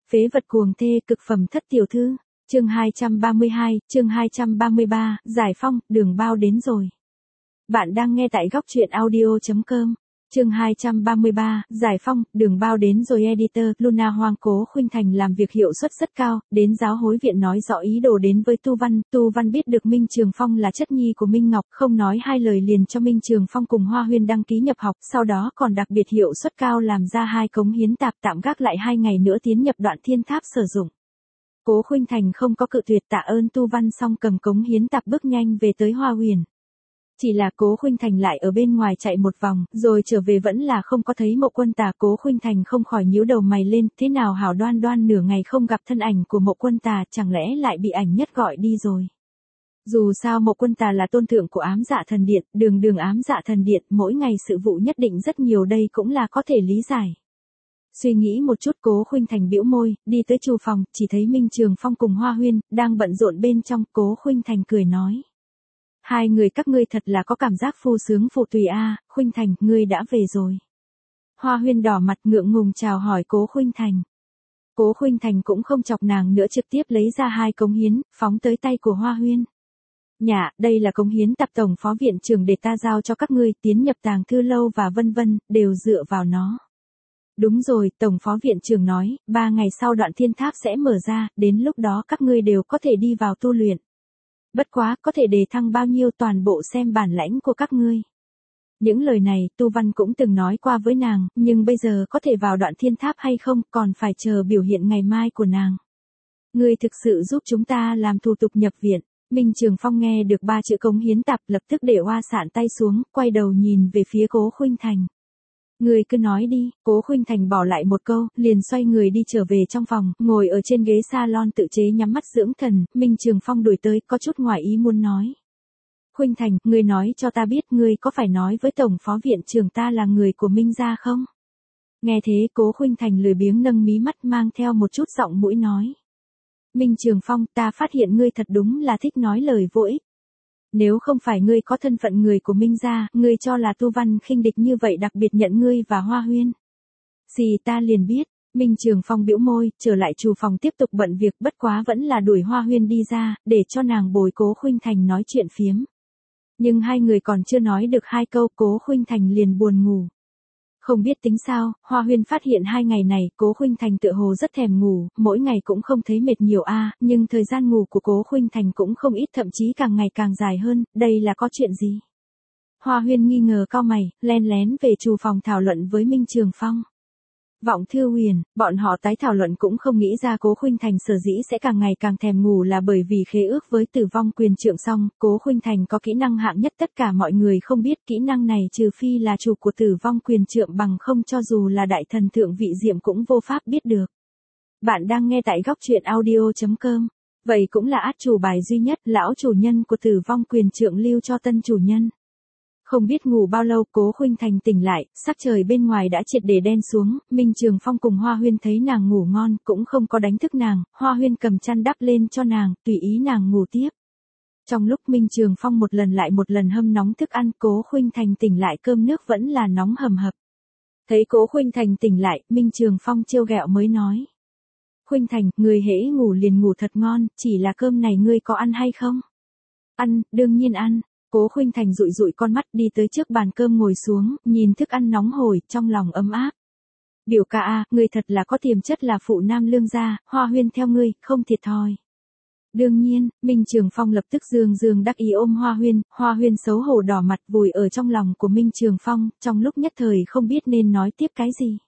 Phế vật cuồng thê cực phẩm thất tiểu thư. Chương 232, chương 233, Giải Phong, đường bao đến rồi. Bạn đang nghe tại góc truyện audio.com. Chương 233, Giải Phong, đường bao đến rồi. Editor, Luna Hoang. Cố Khuynh Thành làm việc hiệu suất rất cao, đến giáo hối viện nói rõ ý đồ đến với Tu Văn biết được Minh Trường Phong là chất nhi của Minh Ngọc, không nói hai lời liền cho Minh Trường Phong cùng Hoa Huyên đăng ký nhập học, sau đó còn đặc biệt hiệu suất cao làm ra 2 cống hiến tạp tạm gác lại 2 ngày nữa tiến nhập Đoạn Thiên Tháp sử dụng. Cố Khuynh Thành không có cự tuyệt, tạ ơn Tu Văn xong cầm cống hiến tạp bước nhanh về tới Hoa Huyền. Chỉ là Cố Khuynh Thành lại ở bên ngoài chạy một vòng, rồi trở về vẫn là không có thấy Mộ Quân Tà. Cố Khuynh Thành không khỏi nhíu đầu mày lên, thế nào hảo đoan đoan nửa ngày không gặp thân ảnh của Mộ Quân Tà, chẳng lẽ lại bị ảnh nhất gọi đi rồi. Dù sao Mộ Quân Tà là tôn thượng của Ám Dạ Thần Điện, đường Ám Dạ Thần Điện, mỗi ngày sự vụ nhất định rất nhiều, đây cũng là có thể lý giải. Suy nghĩ một chút, Cố Khuynh Thành bĩu môi, đi tới Chu phòng, chỉ thấy Minh Trường Phong cùng Hoa Huyên đang bận rộn bên trong. Cố Khuynh Thành cười nói: hai người các ngươi thật là có cảm giác phu sướng phụ tùy a. Khuynh Thành, ngươi đã về rồi. Hoa Huyên đỏ mặt ngượng ngùng chào hỏi Cố Khuynh Thành. Cố Khuynh Thành cũng không chọc nàng nữa, trực tiếp lấy ra 2 cống hiến, phóng tới tay của Hoa Huyên. Nhạ, đây là cống hiến tạp tổng phó viện trưởng để ta giao cho các ngươi, tiến nhập Tàng Thư Lâu và vân vân, đều dựa vào nó. Đúng rồi, tổng phó viện trưởng nói, 3 ngày sau Đoạn Thiên Tháp sẽ mở ra, đến lúc đó các ngươi đều có thể đi vào tu luyện. Bất quá, có thể đề thăng bao nhiêu toàn bộ xem bản lãnh của các ngươi. Những lời này, Tu Văn cũng từng nói qua với nàng, nhưng bây giờ có thể vào Đoạn Thiên Tháp hay không, còn phải chờ biểu hiện ngày mai của nàng. Ngươi thực sự giúp chúng ta làm thủ tục nhập viện. Minh Trường Phong nghe được 3 chữ cống hiến tạp, lập tức để oa sạn tay xuống, quay đầu nhìn về phía Cố Khuynh Thành. Ngươi cứ nói đi. Cố Khuynh Thành bỏ lại một câu, liền xoay người đi trở về trong phòng, ngồi ở trên ghế salon tự chế nhắm mắt dưỡng thần. Minh Trường Phong đuổi tới, có chút ngoài ý muốn nói: Khuynh Thành, ngươi nói cho ta biết, ngươi có phải nói với tổng phó viện trưởng ta là người của Minh gia không? Nghe thế, Cố Khuynh Thành lười biếng nâng mí mắt, mang theo một chút giọng mũi nói: Minh Trường Phong, ta phát hiện ngươi thật đúng là thích nói lời vô ích. Nếu không phải ngươi có thân phận người của Minh gia, ngươi cho là Tu Văn khinh địch như vậy đặc biệt nhận ngươi và Hoa Huyên. Gì ta liền biết. Minh Trường Phong bĩu môi, trở lại Chu phòng tiếp tục bận việc, bất quá vẫn là đuổi Hoa Huyên đi ra, để cho nàng bồi Cố Khuynh Thành nói chuyện phiếm. Nhưng hai người còn chưa nói được 2 câu, Cố Khuynh Thành liền buồn ngủ. Không biết tính sao, Hoa Huyên phát hiện 2 ngày này, Cố Khuynh Thành tựa hồ rất thèm ngủ, mỗi ngày cũng không thấy mệt nhiều a, nhưng thời gian ngủ của Cố Khuynh Thành cũng không ít, thậm chí càng ngày càng dài hơn, đây là có chuyện gì? Hoa Huyên nghi ngờ cau mày, len lén về Chu phòng thảo luận với Minh Trường Phong. Vọng Thư Huyền, bọn họ tái thảo luận cũng không nghĩ ra Cố Khuynh Thành sở dĩ sẽ càng ngày càng thèm ngủ là bởi vì khế ước với Tử Vong Quyền Trượng xong, Cố Khuynh Thành có kỹ năng hạng nhất, tất cả mọi người không biết kỹ năng này, trừ phi là chủ của Tử Vong Quyền Trượng, bằng không cho dù là đại thần thượng vị Diệm cũng vô pháp biết được. Bạn đang nghe tại góc truyện audio.com. Vậy cũng là át chủ bài duy nhất, lão chủ nhân của Tử Vong Quyền Trượng lưu cho tân chủ nhân. Không biết ngủ bao lâu, Cố Khuynh Thành tỉnh lại, sắc trời bên ngoài đã triệt để đen xuống. Minh Trường Phong cùng Hoa Huyên thấy nàng ngủ ngon, cũng không có đánh thức nàng. Hoa Huyên cầm chăn đắp lên cho nàng, tùy ý nàng ngủ tiếp. Trong lúc Minh Trường Phong một lần lại một lần hâm nóng thức ăn, Cố Khuynh Thành tỉnh lại, cơm nước vẫn là nóng hầm hập. Thấy Cố Khuynh Thành tỉnh lại, Minh Trường Phong trêu ghẹo mới nói: Khuynh Thành, người hễ ngủ liền ngủ thật ngon, chỉ là cơm này ngươi có ăn hay không? Ăn, đương nhiên ăn. Cố Khuynh Thành dụi dụi con mắt, đi tới trước bàn cơm ngồi xuống, nhìn thức ăn nóng hổi, trong lòng ấm áp. Biểu ca a, ngươi thật là có tiềm chất là phụ nam lương gia, Hoa Huyên theo ngươi, không thiệt thòi. Đương nhiên. Minh Trường Phong lập tức dương đắc ý ôm Hoa Huyên xấu hổ đỏ mặt vùi ở trong lòng của Minh Trường Phong, trong lúc nhất thời không biết nên nói tiếp cái gì.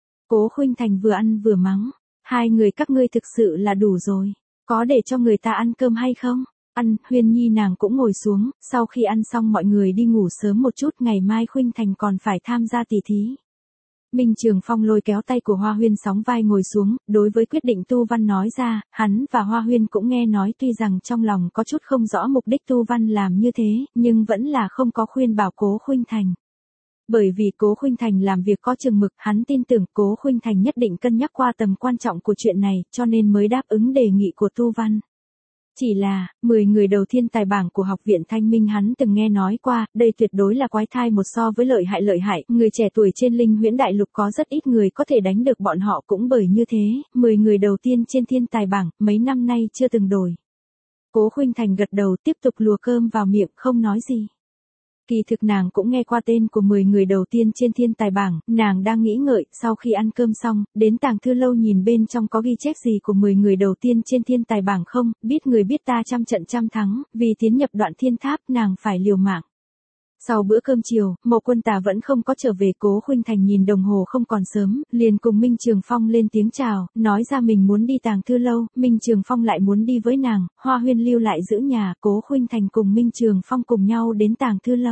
Cố Khuynh Thành vừa ăn vừa mắng: hai người các ngươi thực sự là đủ rồi, có để cho người ta ăn cơm hay không? Ăn. Huyên Nhi nàng cũng ngồi xuống, sau khi ăn xong mọi người đi ngủ sớm một chút, ngày mai Khuynh Thành còn phải tham gia tỷ thí. Minh Trường Phong lôi kéo tay của Hoa Huyên sóng vai ngồi xuống, đối với quyết định Tu Văn nói ra, hắn và Hoa Huyên cũng nghe nói, tuy rằng trong lòng có chút không rõ mục đích Tu Văn làm như thế, nhưng vẫn là không có khuyên bảo Cố Khuynh Thành. Bởi vì Cố Khuynh Thành làm việc có chừng mực, hắn tin tưởng Cố Khuynh Thành nhất định cân nhắc qua tầm quan trọng của chuyện này, cho nên mới đáp ứng đề nghị của Tu Văn. Chỉ là, 10 người đầu thiên tài bảng của Học viện Thanh Minh hắn từng nghe nói qua, đây tuyệt đối là quái thai một so với lợi hại, người trẻ tuổi trên Linh Huyễn Đại Lục có rất ít người có thể đánh được bọn họ cũng bởi như thế, 10 người đầu tiên trên thiên tài bảng, mấy năm nay chưa từng đổi. Cố Khuynh Thành gật đầu tiếp tục lùa cơm vào miệng không nói gì. Kỳ thực nàng cũng nghe qua tên của 10 người đầu tiên trên thiên tài bảng, nàng đang nghĩ ngợi, sau khi ăn cơm xong, đến tàng thư lâu nhìn bên trong có ghi chép gì của 10 người đầu tiên trên thiên tài bảng không, biết người biết ta trăm trận trăm thắng, vì tiến nhập Đoạn Thiên Tháp nàng phải liều mạng. Sau bữa cơm chiều, Mộ Quân Tà vẫn không có trở về. Cố Khuynh Thành nhìn đồng hồ không còn sớm, liền cùng Minh Trường Phong lên tiếng chào, nói ra mình muốn đi tàng thư lâu, Minh Trường Phong lại muốn đi với nàng, Hoa Huyên lưu lại giữ nhà, Cố Khuynh Thành cùng Minh Trường Phong cùng nhau đến tàng thư lâu.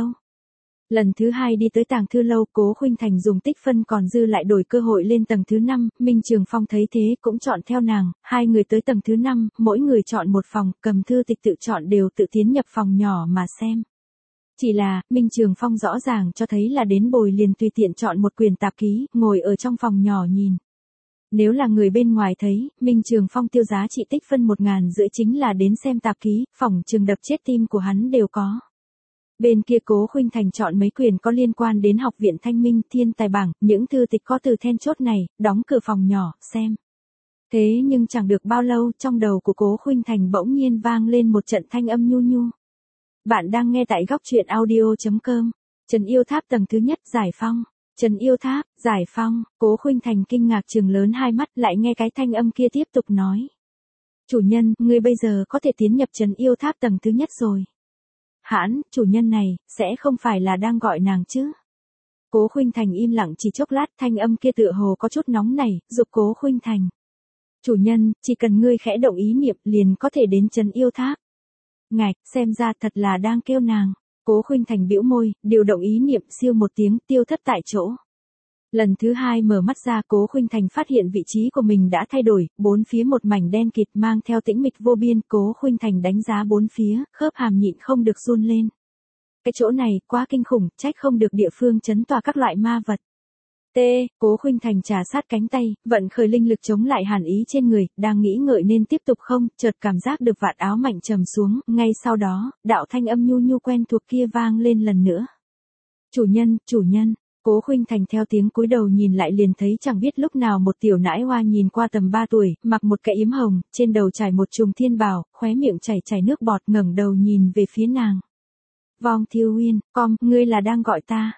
Lần thứ 2 đi tới tàng thư lâu, Cố Khuynh Thành dùng tích phân còn dư lại đổi cơ hội lên tầng thứ 5, Minh Trường Phong thấy thế cũng chọn theo nàng, hai người tới tầng thứ 5, mỗi người chọn một phòng, cầm thư tịch tự chọn đều tự tiến nhập phòng nhỏ mà xem. Chỉ là, Minh Trường Phong rõ ràng cho thấy là đến bồi liền tùy tiện chọn một quyển tạp ký, ngồi ở trong phòng nhỏ nhìn. Nếu là người bên ngoài thấy, Minh Trường Phong tiêu giá trị tích phân 1.500 chính là đến xem tạp ký, phỏng trường đập chết tim của hắn đều có. Bên kia Cố Khuynh Thành chọn mấy quyển có liên quan đến Học viện Thanh Minh, thiên tài bảng, những thư tịch có từ then chốt này, đóng cửa phòng nhỏ, xem. Thế nhưng chẳng được bao lâu, trong đầu của Cố Khuynh Thành bỗng nhiên vang lên một trận thanh âm nhu nhu. Bạn đang nghe tại góc truyện audio.com. Trấn Yêu Tháp tầng thứ nhất, giải phong. Trấn Yêu Tháp, giải phong. Cố Khuynh Thành kinh ngạc trừng lớn hai mắt, lại nghe cái thanh âm kia tiếp tục nói. Chủ nhân, ngươi bây giờ có thể tiến nhập Trấn Yêu Tháp tầng thứ nhất rồi. Hãn, chủ nhân này, sẽ không phải là đang gọi nàng chứ? Cố Khuynh Thành im lặng chỉ chốc lát, thanh âm kia tựa hồ có chút nóng nảy, giục Cố Khuynh Thành. Chủ nhân, chỉ cần ngươi khẽ động ý niệm liền có thể đến Trấn Yêu Tháp. Ngạch, xem ra thật là đang kêu nàng. Cố Khuynh Thành bĩu môi, điều động ý niệm, siêu một tiếng, tiêu thất tại chỗ. Lần thứ 2 mở mắt ra, Cố Khuynh Thành phát hiện vị trí của mình đã thay đổi, bốn phía một mảnh đen kịt mang theo tĩnh mịch vô biên. Cố Khuynh Thành đánh giá bốn phía, khớp hàm nhịn không được run lên. Cái chỗ này quá kinh khủng, trách không được địa phương trấn tòa các loại ma vật. Cố Khuynh Thành trà sát cánh tay, vận khởi linh lực chống lại hàn ý trên người, đang nghĩ ngợi nên tiếp tục không, chợt cảm giác được vạt áo mạnh trầm xuống, ngay sau đó, đạo thanh âm nhu nhu quen thuộc kia vang lên lần nữa. Chủ nhân, Cố Khuynh Thành theo tiếng cúi đầu nhìn lại liền thấy chẳng biết lúc nào một tiểu nãi hoa nhìn qua tầm 3 tuổi, mặc một cái yếm hồng, trên đầu trải một chùm thiên bào, khóe miệng chảy nước bọt, ngẩng đầu nhìn về phía nàng. Vong Thiêu Uyên, ngươi là đang gọi ta?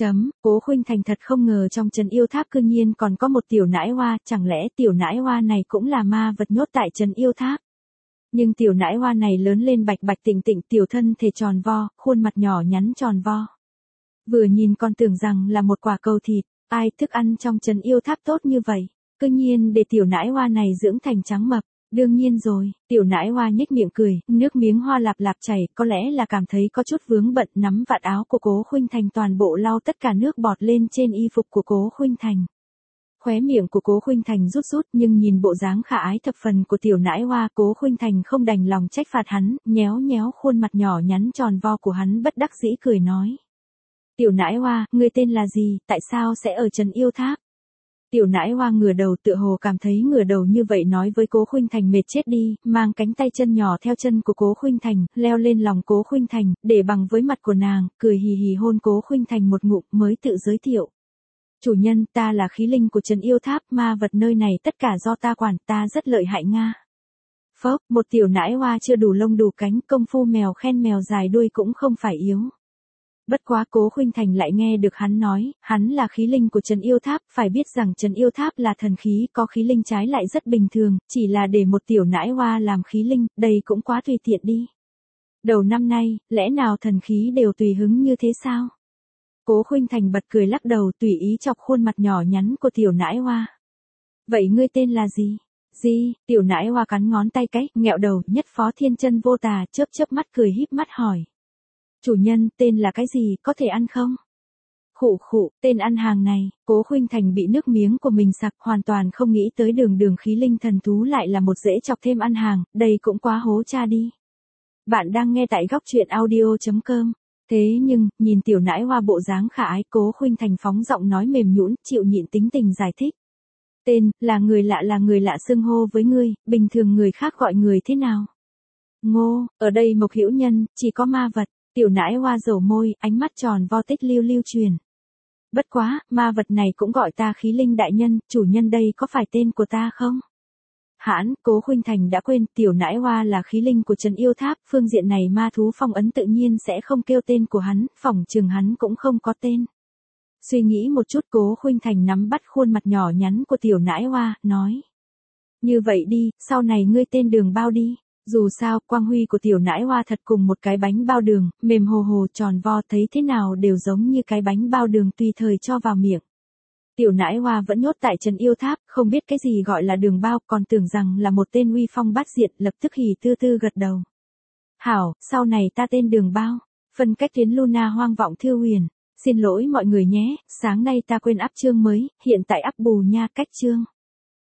Cố Khuynh Thành thật không ngờ trong Trấn Yêu Tháp cư nhiên còn có một tiểu nãi hoa, chẳng lẽ tiểu nãi hoa này cũng là ma vật nhốt tại Trấn Yêu Tháp? Nhưng tiểu nãi hoa này lớn lên bạch bạch tịnh tịnh, tiểu thân thể tròn vo, khuôn mặt nhỏ nhắn tròn vo. Vừa nhìn còn tưởng rằng là một quả cầu thịt, ai thức ăn trong Trấn Yêu Tháp tốt như vậy, cư nhiên để tiểu nãi hoa này dưỡng thành trắng mập. Đương nhiên rồi, tiểu nãi hoa nhếch miệng cười, nước miếng hoa lạp lạp chảy, có lẽ là cảm thấy có chút vướng bận, nắm vạt áo của Cố Khuynh Thành toàn bộ lau tất cả nước bọt lên trên y phục của Cố Khuynh Thành. Khóe miệng của Cố Khuynh Thành rút rút, nhưng nhìn bộ dáng khả ái thập phần của tiểu nãi hoa, Cố Khuynh Thành không đành lòng trách phạt hắn, nhéo nhéo khuôn mặt nhỏ nhắn tròn vo của hắn, bất đắc dĩ cười nói. Tiểu nãi hoa, ngươi tên là gì, tại sao sẽ ở Trấn Yêu Tháp? Tiểu nãi hoa ngửa đầu, tựa hồ cảm thấy ngửa đầu như vậy nói với Cố Khuynh Thành mệt chết đi, mang cánh tay chân nhỏ theo chân của Cố Khuynh Thành, leo lên lòng Cố Khuynh Thành, để bằng với mặt của nàng, cười hì hì hôn Cố Khuynh Thành một ngụm mới tự giới thiệu. Chủ nhân, ta là khí linh của Trấn Yêu Tháp, ma vật nơi này tất cả do ta quản, ta rất lợi hại nga. Phốc, một tiểu nãi hoa chưa đủ lông đủ cánh, công phu mèo khen mèo dài đuôi cũng không phải yếu. Bất quá Cố Khuynh Thành lại nghe được hắn nói, hắn là khí linh của Trấn Yêu Tháp, phải biết rằng Trấn Yêu Tháp là thần khí, có khí linh trái lại rất bình thường, chỉ là để một tiểu nãi hoa làm khí linh, đây cũng quá tùy tiện đi. Đầu năm nay, lẽ nào thần khí đều tùy hứng như thế sao? Cố Khuynh Thành bật cười lắc đầu, tùy ý chọc khuôn mặt nhỏ nhắn của tiểu nãi hoa. Vậy ngươi tên là gì? Tiểu nãi hoa cắn ngón tay cái, nghẹo đầu, Nhất Phó Thiên Chân Vô Tà, chớp mắt cười híp mắt hỏi. Chủ nhân, tên là cái gì, có thể ăn không? Khụ, tên ăn hàng này, Cố Khuynh Thành bị nước miếng của mình sặc, hoàn toàn không nghĩ tới đường khí linh thần thú lại là một dễ chọc thêm ăn hàng, đây cũng quá hố cha đi. Bạn đang nghe tại góc truyện audio.com. Thế nhưng, nhìn tiểu nãi hoa bộ dáng khả ái, Cố Khuynh Thành phóng giọng nói mềm nhũn, chịu nhịn tính tình giải thích. Tên, là người lạ xưng hô với ngươi, bình thường người khác gọi người thế nào? Ngô, ở đây Mộc Hữu Nhân, chỉ có ma vật, tiểu nãi hoa dầu môi, ánh mắt tròn vo tích lưu lưu truyền. Bất quá, ma vật này cũng gọi ta khí linh đại nhân, chủ nhân đây có phải tên của ta không? Hãn, Cố Khuynh Thành đã quên, tiểu nãi hoa là khí linh của Trấn Yêu Tháp, phương diện này ma thú phong ấn tự nhiên sẽ không kêu tên của hắn, phỏng chừng hắn cũng không có tên. Suy nghĩ một chút Cố Khuynh Thành nắm bắt khuôn mặt nhỏ nhắn của tiểu nãi hoa, nói. Như vậy đi, sau này ngươi tên Đường Bao đi. Dù sao, quang huy của tiểu nãi hoa thật cùng một cái bánh bao đường, mềm hồ hồ tròn vo thấy thế nào đều giống như cái bánh bao đường tùy thời cho vào miệng. Tiểu nãi hoa vẫn nhốt tại Trấn Yêu Tháp, không biết cái gì gọi là Đường Bao, còn tưởng rằng là một tên uy phong bát diện, lập tức hỉ tư tư gật đầu. Hảo, sau này ta tên Đường Bao. Phân cách đến Luna hoang vọng Thư Huyền. Xin lỗi mọi người nhé, sáng nay ta quên up chương mới, hiện tại up bù nha cách chương.